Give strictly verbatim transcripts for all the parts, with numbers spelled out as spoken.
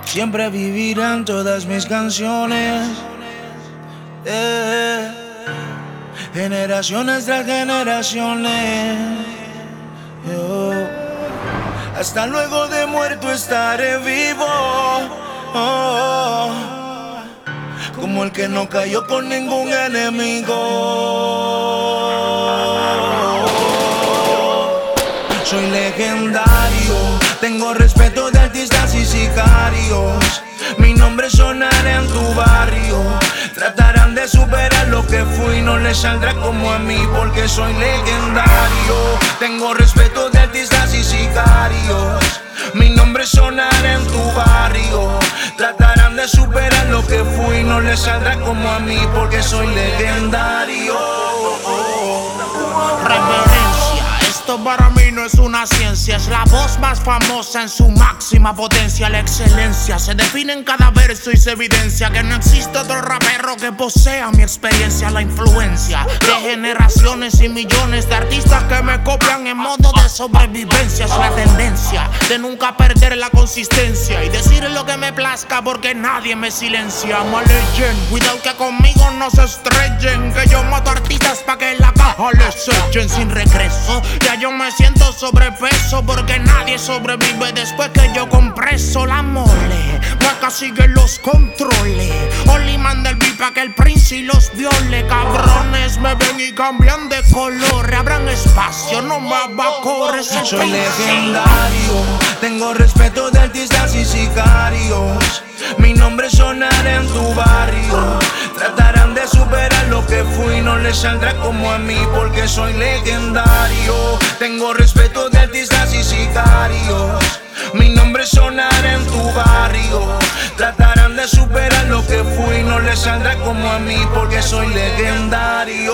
siempre vivirán todas mis canciones. Eh, generaciones tras generaciones. Yo, hasta luego de muerto estaré vivo. Oh, como el que no cayó con ningún enemigo. Soy legendario, tengo respeto de artistas y sicarios. Mi nombre sonará en tu barrio. Tratarán de superar lo que fui, no les saldrá como a mí porque soy legendario. Tengo respeto de artistas y sicarios. Mi nombre sonará en tu barrio. Tratarán de superar lo que fui, no les saldrá como a mí porque soy legendario. Reverencia, esto para mí no es una ciencia, es la voz más famosa en su máxima potencia. La excelencia se define en cada verso y se evidencia que no existe otro rapero que posea mi experiencia. La influencia de generaciones y millones de artistas que me copian en modo de sobrevivencia. Es la tendencia de nunca perder la consistencia y decir lo que me plazca porque nadie me silencia. I'm a legend, cuidado que conmigo no se estrellen, que yo mato artistas pa' que la caja les echen sin regreso. Ya yo me siento sobrepeso porque nadie sobrevive después que yo compreso la mole. Acá siguen los controles. Oli manda el beat pa' que el Prince y los viole. Cabrones me ven y cambian de color. Abran espacio, no me abacores. Soy legendario, tengo respeto de artistas y sicarios. Mi nombre sonará en tu barrio. Tratarán de superar lo que fui, no les saldrá como a mí porque soy legendario. Tengo respeto de artistas y sicarios. Mi nombre sonará en tu barrio. Tratarán de superar lo que fui, no les saldrá como a mí porque soy legendario.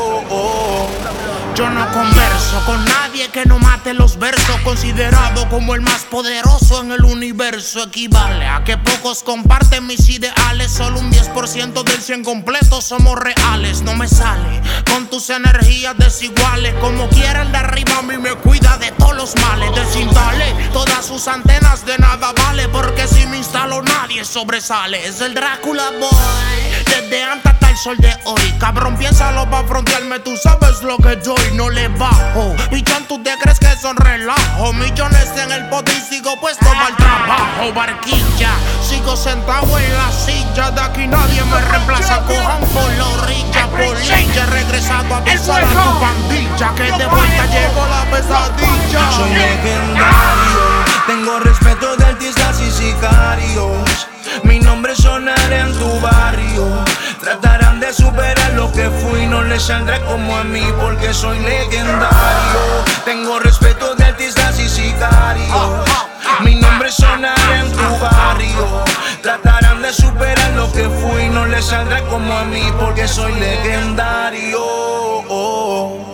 Oh. Yo no converso con nadie que no mate los versos. Considerado como el más poderoso en el universo. Equivale a que pocos comparten mis ideales. Solo un diez por ciento del cien completo somos reales. No me sale con tus energías desiguales. Como quiera el de arriba a mí me cuida de todos los males. Desinstale todas sus antenas, de nada vale porque si me instalo nadie sobresale. Es el Drácula boy, desde antes hasta el sol de hoy. Cabrón, piénsalo pa' frontearme, tú sabes lo que doy. No le bajo, pichón, tú te crees que son relajo. Millones en el pote y sigo puesto para el trabajo. Barquilla, sigo sentado en la silla. De aquí nadie me reemplaza. Cojan por la orilla, polilla. He regresado a besar a tu pandilla. Que de vuelta llegó la pesadilla. Soy legendario, tengo respeto de artistas y sicarios. Mi nombre sonará en tu barrio. Tratarán de superar lo que fui, no les saldrá como a mí porque soy legendario. Tengo respeto de artistas y sicarios. Mi nombre sonará en tu barrio. Tratarán de superar lo que fui, no les saldrá como a mí porque soy legendario. Oh.